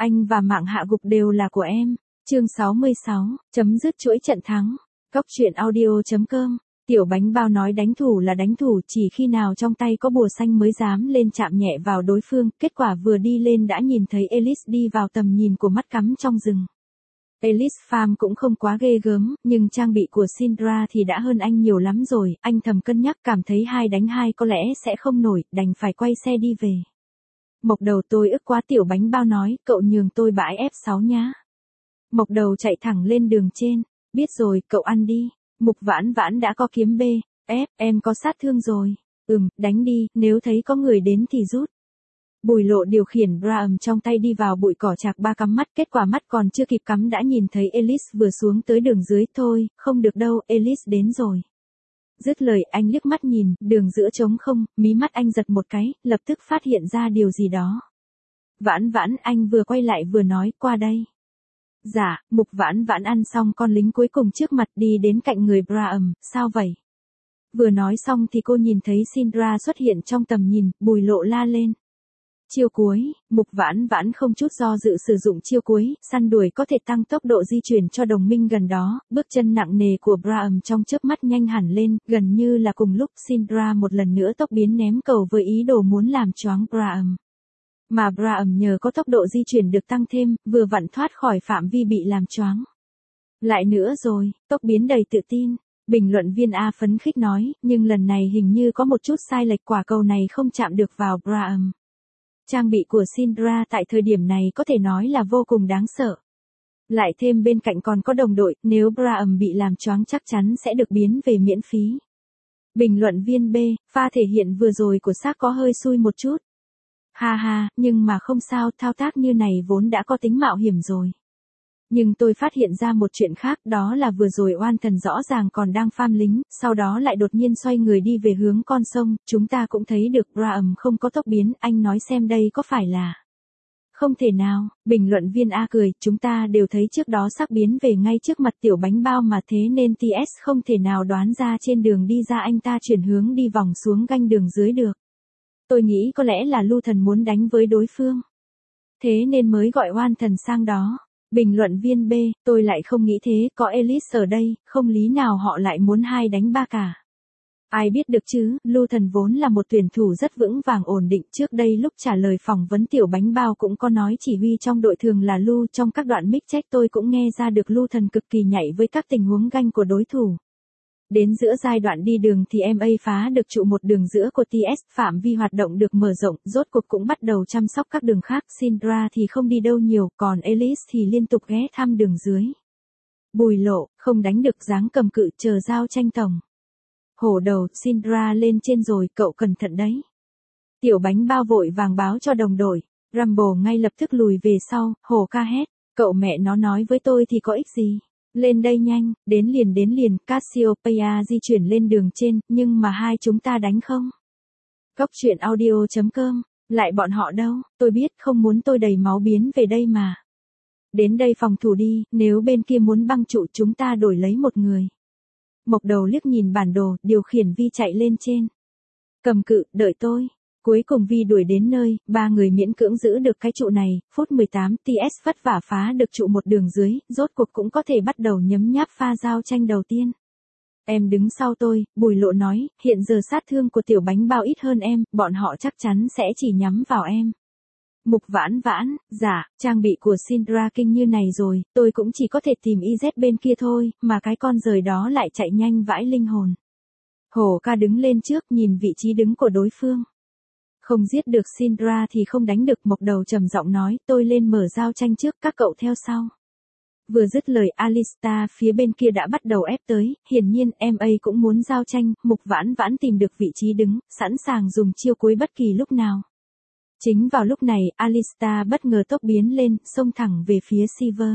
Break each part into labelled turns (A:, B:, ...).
A: Anh và mạng hạ gục đều là của em. Chương 66, chấm dứt chuỗi trận thắng. Cóc truyện audio.com. Tiểu bánh bao nói đánh thủ là đánh thủ, chỉ khi nào trong tay có bùa xanh mới dám lên chạm nhẹ vào đối phương. Kết quả vừa đi lên đã nhìn thấy Elise đi vào tầm nhìn của mắt cắm trong rừng. Elise Farm cũng không quá ghê gớm, nhưng trang bị của Syndra thì đã hơn anh nhiều lắm rồi. Anh thầm cân nhắc, cảm thấy 2 đánh 2 có lẽ sẽ không nổi, đành phải quay xe đi về. Mộc Đầu tôi ức quá, tiểu bánh bao nói, cậu nhường tôi bãi F6 nhá. Mộc Đầu chạy thẳng lên đường trên. Biết rồi, cậu ăn đi. Mục Vãn Vãn đã có kiếm B, F, em có sát thương rồi. Đánh đi, nếu thấy có người đến thì rút. Bùi Lộ điều khiển Braum trong tay đi vào bụi cỏ chạc ba cắm mắt, kết quả mắt còn chưa kịp cắm đã nhìn thấy Elise vừa xuống tới đường dưới. Thôi, không được đâu, Elise đến rồi. Dứt lời anh liếc mắt nhìn, đường giữa trống không, mí mắt anh giật một cái, lập tức phát hiện ra điều gì đó. Vãn Vãn, anh vừa quay lại vừa nói, qua đây. Dạ, Mục Vãn Vãn ăn xong con lính cuối cùng trước mặt đi đến cạnh người Braum, sao vậy? Vừa nói xong thì cô nhìn thấy Syndra xuất hiện trong tầm nhìn, Bùi Lộ la lên. Chiêu cuối, Mục Vãn Vãn không chút do dự sử dụng chiêu cuối, săn đuổi có thể tăng tốc độ di chuyển cho đồng minh gần đó, bước chân nặng nề của Braum trong chớp mắt nhanh hẳn lên, gần như là cùng lúc Syndra một lần nữa tốc biến ném cầu với ý đồ muốn làm choáng Braum. Mà Braum nhờ có tốc độ di chuyển được tăng thêm, vừa vặn thoát khỏi phạm vi bị làm choáng. Lại nữa rồi, tốc biến đầy tự tin. Bình luận viên A phấn khích nói, nhưng lần này hình như có một chút sai lệch, quả cầu này không chạm được vào Braum. Trang bị của Syndra tại thời điểm này có thể nói là vô cùng đáng sợ. Lại thêm bên cạnh còn có đồng đội, nếu Braum bị làm choáng chắc chắn sẽ được biến về miễn phí. Bình luận viên B, pha thể hiện vừa rồi của xác có hơi xui một chút. Ha ha, nhưng mà không sao, thao tác như này vốn đã có tính mạo hiểm rồi. Nhưng tôi phát hiện ra một chuyện khác, đó là vừa rồi oan thần rõ ràng còn đang farm lính, sau đó lại đột nhiên xoay người đi về hướng con sông, chúng ta cũng thấy được Braum không có tốc biến, anh nói xem đây có phải là... Không thể nào, bình luận viên A cười, chúng ta đều thấy trước đó xác biến về ngay trước mặt tiểu bánh bao mà, thế nên TS không thể nào đoán ra trên đường đi ra anh ta chuyển hướng đi vòng xuống ganh đường dưới được. Tôi nghĩ có lẽ là Lưu Thần muốn đánh với đối phương. Thế nên mới gọi oan thần sang đó. Bình luận viên B, tôi lại không nghĩ thế, có Elise ở đây, không lý nào họ lại muốn 2 đánh 3 cả. Ai biết được chứ, Lưu Thần vốn là một tuyển thủ rất vững vàng ổn định, trước đây lúc trả lời phỏng vấn tiểu bánh bao cũng có nói chỉ huy trong đội thường là Lưu, trong các đoạn mic check tôi cũng nghe ra được Lưu Thần cực kỳ nhạy với các tình huống ganh của đối thủ. Đến giữa giai đoạn đi đường thì MA phá được trụ một đường giữa của TS, phạm vi hoạt động được mở rộng, rốt cuộc cũng bắt đầu chăm sóc các đường khác, Syndra thì không đi đâu nhiều, còn Elise thì liên tục ghé thăm đường dưới. Bùi Lộ, không đánh được dáng cầm cự, chờ giao tranh tổng. Hổ Đầu, Syndra lên trên rồi, cậu cẩn thận đấy. Tiểu bánh bao vội vàng báo cho đồng đội, Rumble ngay lập tức lùi về sau, Hổ ca hét, cậu mẹ nó nói với tôi thì có ích gì. Lên đây nhanh, đến liền, Cassiopeia di chuyển lên đường trên, nhưng mà hai chúng ta đánh không? Cóc truyện audio.com, lại bọn họ đâu, tôi biết không muốn tôi đầy máu biến về đây mà. Đến đây phòng thủ đi, nếu bên kia muốn băng trụ chúng ta đổi lấy một người. Mộc Đầu liếc nhìn bản đồ, điều khiển Vi chạy lên trên. Cầm cự, đợi tôi. Cuối cùng Vi đuổi đến nơi, 3 người miễn cưỡng giữ được cái trụ này, phút 18, TS vất vả phá được trụ một đường dưới, rốt cuộc cũng có thể bắt đầu nhấm nháp pha giao tranh đầu tiên. Em đứng sau tôi, Bùi Lộ nói, hiện giờ sát thương của tiểu bánh bao ít hơn em, bọn họ chắc chắn sẽ chỉ nhắm vào em. Mục Vãn Vãn, dạ, trang bị của Syndra kinh như này rồi, tôi cũng chỉ có thể tìm IZ bên kia thôi, mà cái con rời đó lại chạy nhanh vãi linh hồn. Hổ ca đứng lên trước nhìn vị trí đứng của đối phương. Không giết được Syndra thì không đánh được, Mộc Đầu trầm giọng nói, tôi lên mở giao tranh trước, các cậu theo sau. Vừa dứt lời Alistar phía bên kia đã bắt đầu ép tới, hiển nhiên MA cũng muốn giao tranh, Mục Vãn Vãn tìm được vị trí đứng, sẵn sàng dùng chiêu cuối bất kỳ lúc nào. Chính vào lúc này, Alistar bất ngờ tốc biến lên, xông thẳng về phía Silver.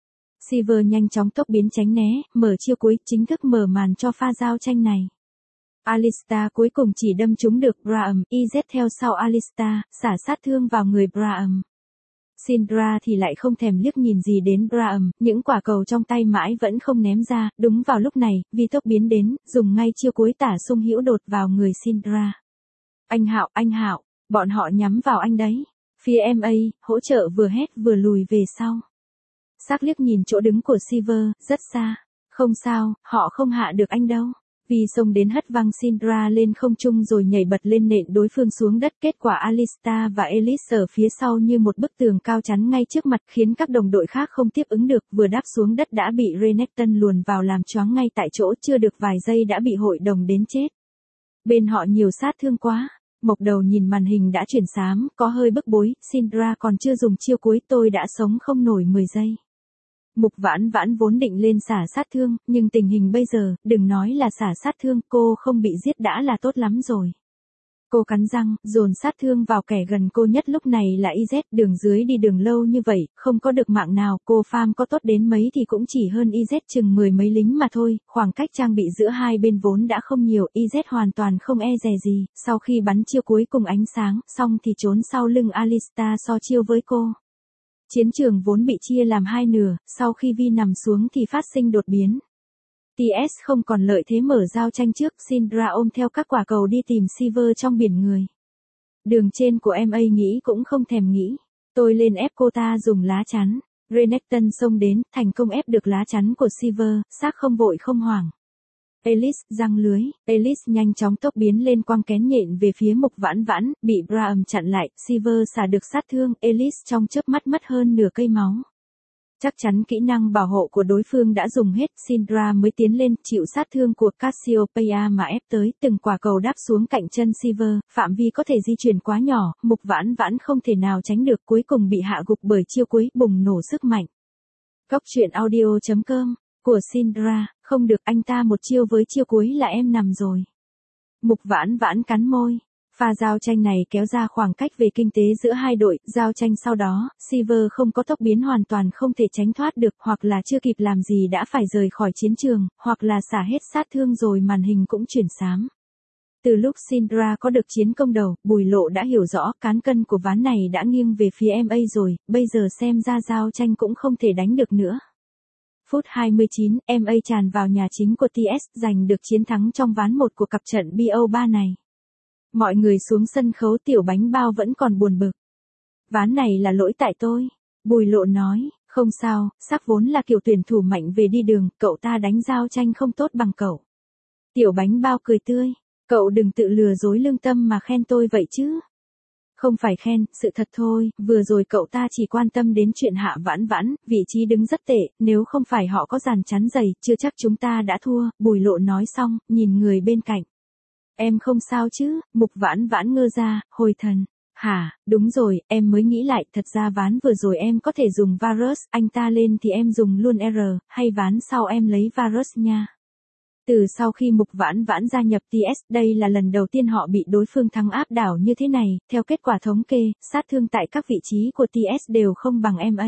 A: Silver nhanh chóng tốc biến tránh né, mở chiêu cuối, chính thức mở màn cho pha giao tranh này. Alistar cuối cùng chỉ đâm trúng được Braum, IZ theo sau Alistar, xả sát thương vào người Braum. Syndra thì lại không thèm liếc nhìn gì đến Braum, những quả cầu trong tay mãi vẫn không ném ra, đúng vào lúc này, Vi tốc biến đến, dùng ngay chiêu cuối tả xung hữu đột vào người Syndra. Anh Hạo, bọn họ nhắm vào anh đấy. Phía MA, hỗ trợ vừa hét vừa lùi về sau. Sắc liếc nhìn chỗ đứng của Silver, rất xa. Không sao, họ không hạ được anh đâu. Vì xông đến hất văng Syndra lên không trung rồi nhảy bật lên nện đối phương xuống đất. Kết quả Alistar và Elise ở phía sau như một bức tường cao chắn ngay trước mặt khiến các đồng đội khác không tiếp ứng được. Vừa đáp xuống đất đã bị Renekton luồn vào làm choáng ngay tại chỗ, chưa được vài giây đã bị hội đồng đến chết. Bên họ nhiều sát thương quá. Mộc Đầu nhìn màn hình đã chuyển xám, có hơi bức bối. Syndra còn chưa dùng chiêu cuối, tôi đã sống không nổi 10 giây. Mục Vãn Vãn vốn định lên xả sát thương, nhưng tình hình bây giờ, đừng nói là xả sát thương, cô không bị giết đã là tốt lắm rồi. Cô cắn răng, dồn sát thương vào kẻ gần cô nhất lúc này là IZ, đường dưới đi đường lâu như vậy, không có được mạng nào, cô farm có tốt đến mấy thì cũng chỉ hơn IZ chừng 10 mấy lính mà thôi, khoảng cách trang bị giữa hai bên vốn đã không nhiều, IZ hoàn toàn không e dè gì, sau khi bắn chiêu cuối cùng ánh sáng, xong thì trốn sau lưng Alistar so chiêu với cô. Chiến trường vốn bị chia làm hai nửa, sau khi Vi nằm xuống thì phát sinh đột biến. TS không còn lợi thế mở giao tranh trước, Syndra ôm theo các quả cầu đi tìm Silver trong biển người. Đường trên của MA nghĩ cũng không thèm nghĩ. Tôi lên ép cô ta dùng lá chắn. Renekton xông đến, thành công ép được lá chắn của Silver, xác không vội không hoảng. Elise, răng lưới, Elise nhanh chóng tốc biến lên quăng kén nhện về phía Mục Vãn Vãn, bị Braum chặn lại, Silver xả được sát thương, Elise trong chớp mắt mất hơn nửa cây máu. Chắc chắn kỹ năng bảo hộ của đối phương đã dùng hết, Syndra mới tiến lên, chịu sát thương của Cassiopeia mà ép tới, từng quả cầu đáp xuống cạnh chân Silver, phạm vi có thể di chuyển quá nhỏ, Mục Vãn Vãn không thể nào tránh được, cuối cùng bị hạ gục bởi chiêu cuối, bùng nổ sức mạnh. Góc truyện audio.com của Syndra, không được, anh ta một chiêu với chiêu cuối là em nằm rồi. Mục Vãn Vãn cắn môi. Pha giao tranh này kéo ra khoảng cách về kinh tế giữa hai đội, giao tranh sau đó, Silver không có tốc biến hoàn toàn không thể tránh thoát được, hoặc là chưa kịp làm gì đã phải rời khỏi chiến trường, hoặc là xả hết sát thương rồi màn hình cũng chuyển xám. Từ lúc Syndra có được chiến công đầu, Bùi Lộ đã hiểu rõ cán cân của ván này đã nghiêng về phía MA rồi, bây giờ xem ra giao tranh cũng không thể đánh được nữa. Phút 29, MA tràn vào nhà chính của TS, giành được chiến thắng trong ván 1 của cặp trận BO3 này. Mọi người xuống sân khấu, Tiểu Bánh Bao vẫn còn buồn bực. Ván này là lỗi tại tôi. Bùi Lộ nói, không sao, Sắc vốn là kiểu tuyển thủ mạnh về đi đường, cậu ta đánh giao tranh không tốt bằng cậu. Tiểu Bánh Bao cười tươi, cậu đừng tự lừa dối lương tâm mà khen tôi vậy chứ. Không phải khen, sự thật thôi, vừa rồi cậu ta chỉ quan tâm đến chuyện Hạ Vãn Vãn, vị trí đứng rất tệ, nếu không phải họ có dàn chắn dày, chưa chắc chúng ta đã thua, Bùi Lộ nói xong, nhìn người bên cạnh. Em không sao chứ, Mục Vãn Vãn ngơ ra, hồi thần. Hả, đúng rồi, em mới nghĩ lại, thật ra ván vừa rồi em có thể dùng Varus, anh ta lên thì em dùng luôn R, hay ván sau em lấy Varus nha. Từ sau khi Mục Vãn Vãn gia nhập TS, đây là lần đầu tiên họ bị đối phương thắng áp đảo như thế này, theo kết quả thống kê, sát thương tại các vị trí của TS đều không bằng MA.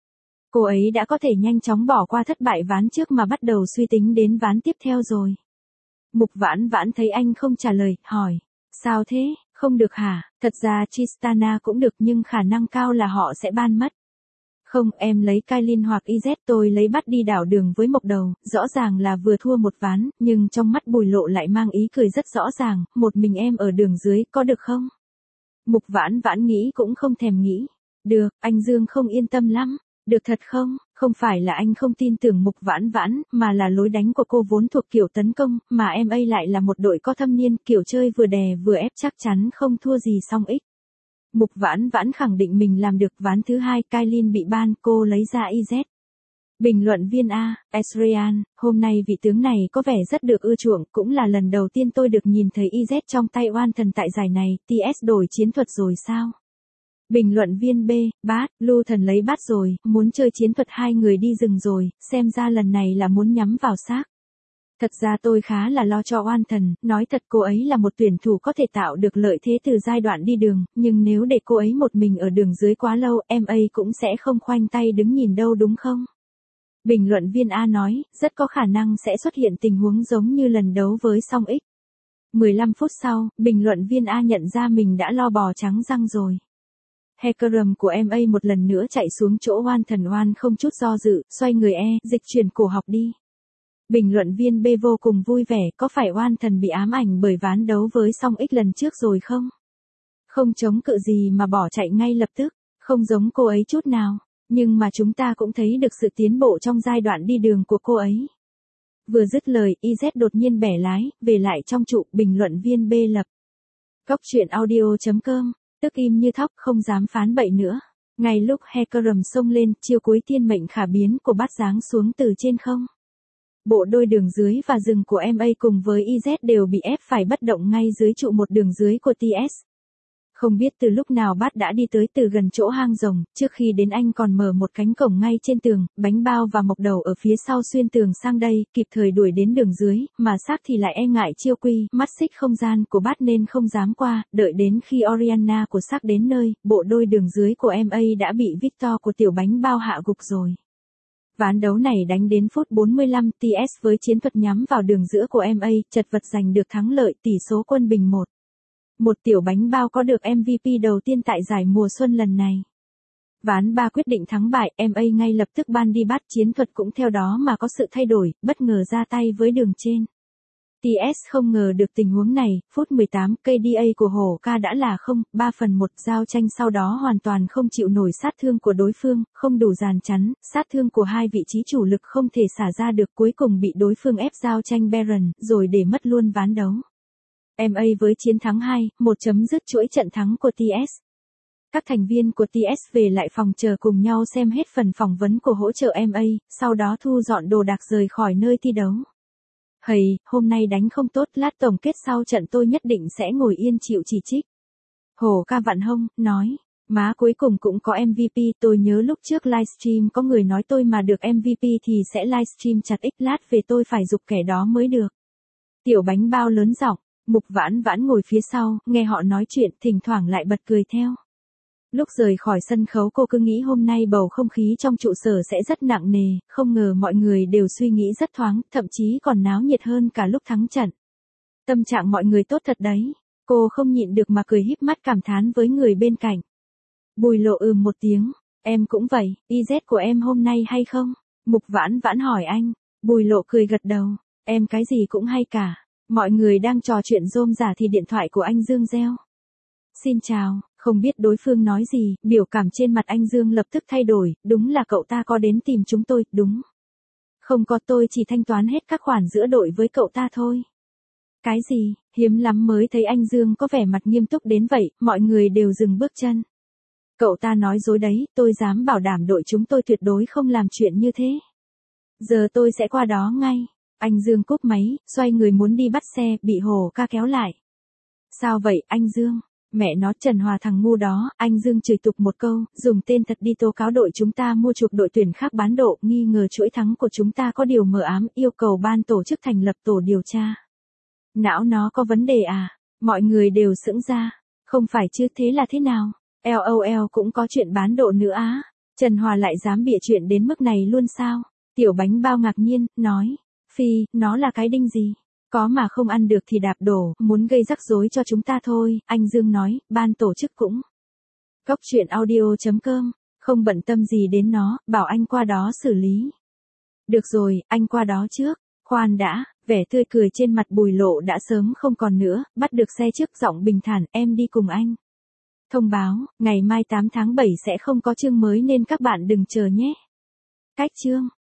A: Cô ấy đã có thể nhanh chóng bỏ qua thất bại ván trước mà bắt đầu suy tính đến ván tiếp theo rồi. Mục Vãn Vãn thấy anh không trả lời, hỏi, sao thế, không được hả, thật ra Tristana cũng được nhưng khả năng cao là họ sẽ ban mất. Không, em lấy Kailin hoặc IZ, tôi lấy bắt đi đảo đường với Mộc Đầu, rõ ràng là vừa thua một ván, nhưng trong mắt Bùi Lộ lại mang ý cười rất rõ ràng, một mình em ở đường dưới, có được không? Mục Vãn Vãn nghĩ cũng không thèm nghĩ. Được, anh Dương không yên tâm lắm. Được thật không? Không phải là anh không tin tưởng Mục Vãn Vãn, mà là lối đánh của cô vốn thuộc kiểu tấn công, mà MA lại là một đội có thâm niên, kiểu chơi vừa đè vừa ép chắc chắn không thua gì song ích. Mục Vãn Vãn khẳng định mình làm được. Ván thứ 2, Kailin bị ban, cô lấy ra IZ. Bình luận viên A, Esrian, hôm nay vị tướng này có vẻ rất được ưa chuộng, cũng là lần đầu tiên tôi được nhìn thấy IZ trong tay oan thần tại giải này, TS đổi chiến thuật rồi sao? Bình luận viên B, bát, Lưu Thần lấy bát rồi, muốn chơi chiến thuật hai người đi rừng rồi, xem ra lần này là muốn nhắm vào xác. Thật ra tôi khá là lo cho oan thần, nói thật cô ấy là một tuyển thủ có thể tạo được lợi thế từ giai đoạn đi đường, nhưng nếu để cô ấy một mình ở đường dưới quá lâu, MA cũng sẽ không khoanh tay đứng nhìn đâu đúng không? Bình luận viên A nói, rất có khả năng sẽ xuất hiện tình huống giống như lần đấu với Song X. 15 phút sau, bình luận viên A nhận ra mình đã lo bò trắng răng rồi. Hecarim của MA một lần nữa chạy xuống chỗ oan thần, oan không chút do dự, xoay người dịch chuyển cổ học đi. Bình luận viên B vô cùng vui vẻ, có phải oan thần bị ám ảnh bởi ván đấu với Song X lần trước rồi không? Không chống cự gì mà bỏ chạy ngay lập tức, không giống cô ấy chút nào. Nhưng mà chúng ta cũng thấy được sự tiến bộ trong giai đoạn đi đường của cô ấy. Vừa dứt lời, IZ đột nhiên bẻ lái, về lại trong trụ, bình luận viên B lập. Cóc truyện audio.com, tức im như thóc, không dám phán bậy nữa. Ngay lúc Hecarim xông lên, chiêu cuối thiên mệnh khả biến của bát giáng xuống từ trên không. Bộ đôi đường dưới và rừng của MA cùng với IZ đều bị ép phải bất động ngay dưới trụ một đường dưới của TS. Không biết từ lúc nào bát đã đi tới từ gần chỗ hang rồng, trước khi đến anh còn mở một cánh cổng ngay trên tường, bánh bao và mộc đầu ở phía sau xuyên tường sang đây, kịp thời đuổi đến đường dưới, mà xác thì lại e ngại chiêu quy, mắt xích không gian của bát nên không dám qua, đợi đến khi Oriana của xác đến nơi, bộ đôi đường dưới của MA đã bị Victor của tiểu bánh bao hạ gục rồi. Ván đấu này đánh đến phút 45, TS với chiến thuật nhắm vào đường giữa của MA, chật vật giành được thắng lợi, tỷ số quân bình 1. Một tiểu bánh bao có được MVP đầu tiên tại giải mùa xuân lần này. Ván 3 quyết định thắng bại, MA ngay lập tức ban đi bắt, chiến thuật cũng theo đó mà có sự thay đổi, bất ngờ ra tay với đường trên. TS không ngờ được tình huống này, phút 18, KDA của Hổ Ca đã là 3/1, giao tranh sau đó hoàn toàn không chịu nổi sát thương của đối phương, không đủ dàn chắn, sát thương của hai vị trí chủ lực không thể xả ra được, cuối cùng bị đối phương ép giao tranh Baron, rồi để mất luôn ván đấu. MA với chiến thắng 2-1 chấm dứt chuỗi trận thắng của TS. Các thành viên của TS về lại phòng chờ cùng nhau xem hết phần phỏng vấn của hỗ trợ MA, sau đó thu dọn đồ đạc rời khỏi nơi thi đấu. Hầy, hôm nay đánh không tốt, lát tổng kết sau trận tôi nhất định sẽ ngồi yên chịu chỉ trích. Hổ Ca vặn hông, nói, má cuối cùng cũng có MVP, tôi nhớ lúc trước livestream có người nói tôi mà được MVP thì sẽ livestream chặt x lát về tôi phải giục kẻ đó mới được. Tiểu bánh bao lớn giọng, Mục Vãn Vãn ngồi phía sau, nghe họ nói chuyện, thỉnh thoảng lại bật cười theo. Lúc rời khỏi sân khấu cô cứ nghĩ hôm nay bầu không khí trong trụ sở sẽ rất nặng nề, không ngờ mọi người đều suy nghĩ rất thoáng, thậm chí còn náo nhiệt hơn cả lúc thắng trận. Tâm trạng mọi người tốt thật đấy, cô không nhịn được mà cười híp mắt cảm thán với người bên cạnh. Bùi Lộ một tiếng, em cũng vậy, IZ của em hôm nay hay không? Mục Vãn Vãn hỏi anh, Bùi Lộ cười gật đầu, em cái gì cũng hay cả. Mọi người đang trò chuyện rôm rả thì điện thoại của anh Dương reo. Xin chào, không biết đối phương nói gì, biểu cảm trên mặt anh Dương lập tức thay đổi, đúng là cậu ta có đến tìm chúng tôi, đúng. Không có, tôi chỉ thanh toán hết các khoản giữa đội với cậu ta thôi. Cái gì, hiếm lắm mới thấy anh Dương có vẻ mặt nghiêm túc đến vậy, mọi người đều dừng bước chân. Cậu ta nói dối đấy, tôi dám bảo đảm đội chúng tôi tuyệt đối không làm chuyện như thế. Giờ tôi sẽ qua đó ngay. Anh Dương cúp máy, xoay người muốn đi bắt xe, bị Hổ Ca kéo lại. Sao vậy, anh Dương? Mẹ nó Trần Hòa thằng ngu đó, anh Dương chửi tục một câu, dùng tên thật đi tố cáo đội chúng ta mua chuộc đội tuyển khác bán độ, nghi ngờ chuỗi thắng của chúng ta có điều mờ ám, yêu cầu ban tổ chức thành lập tổ điều tra. Não nó có vấn đề à? Mọi người đều sững ra. Không phải chứ, thế là thế nào? LOL cũng có chuyện bán độ nữa á. Trần Hòa lại dám bịa chuyện đến mức này luôn sao? Tiểu bánh bao ngạc nhiên, nói. Phi, nó là cái đinh gì? Có mà không ăn được thì đạp đổ, muốn gây rắc rối cho chúng ta thôi, anh Dương nói, ban tổ chức cũng. Cóc truyện audio.com, không bận tâm gì đến nó, bảo anh qua đó xử lý. Được rồi, anh qua đó trước, khoan đã, vẻ tươi cười trên mặt Bùi Lộ đã sớm không còn nữa, bắt được xe trước giọng bình thản, em đi cùng anh. Thông báo, ngày mai 8 tháng 7 sẽ không có chương mới nên các bạn đừng chờ nhé. Cách chương.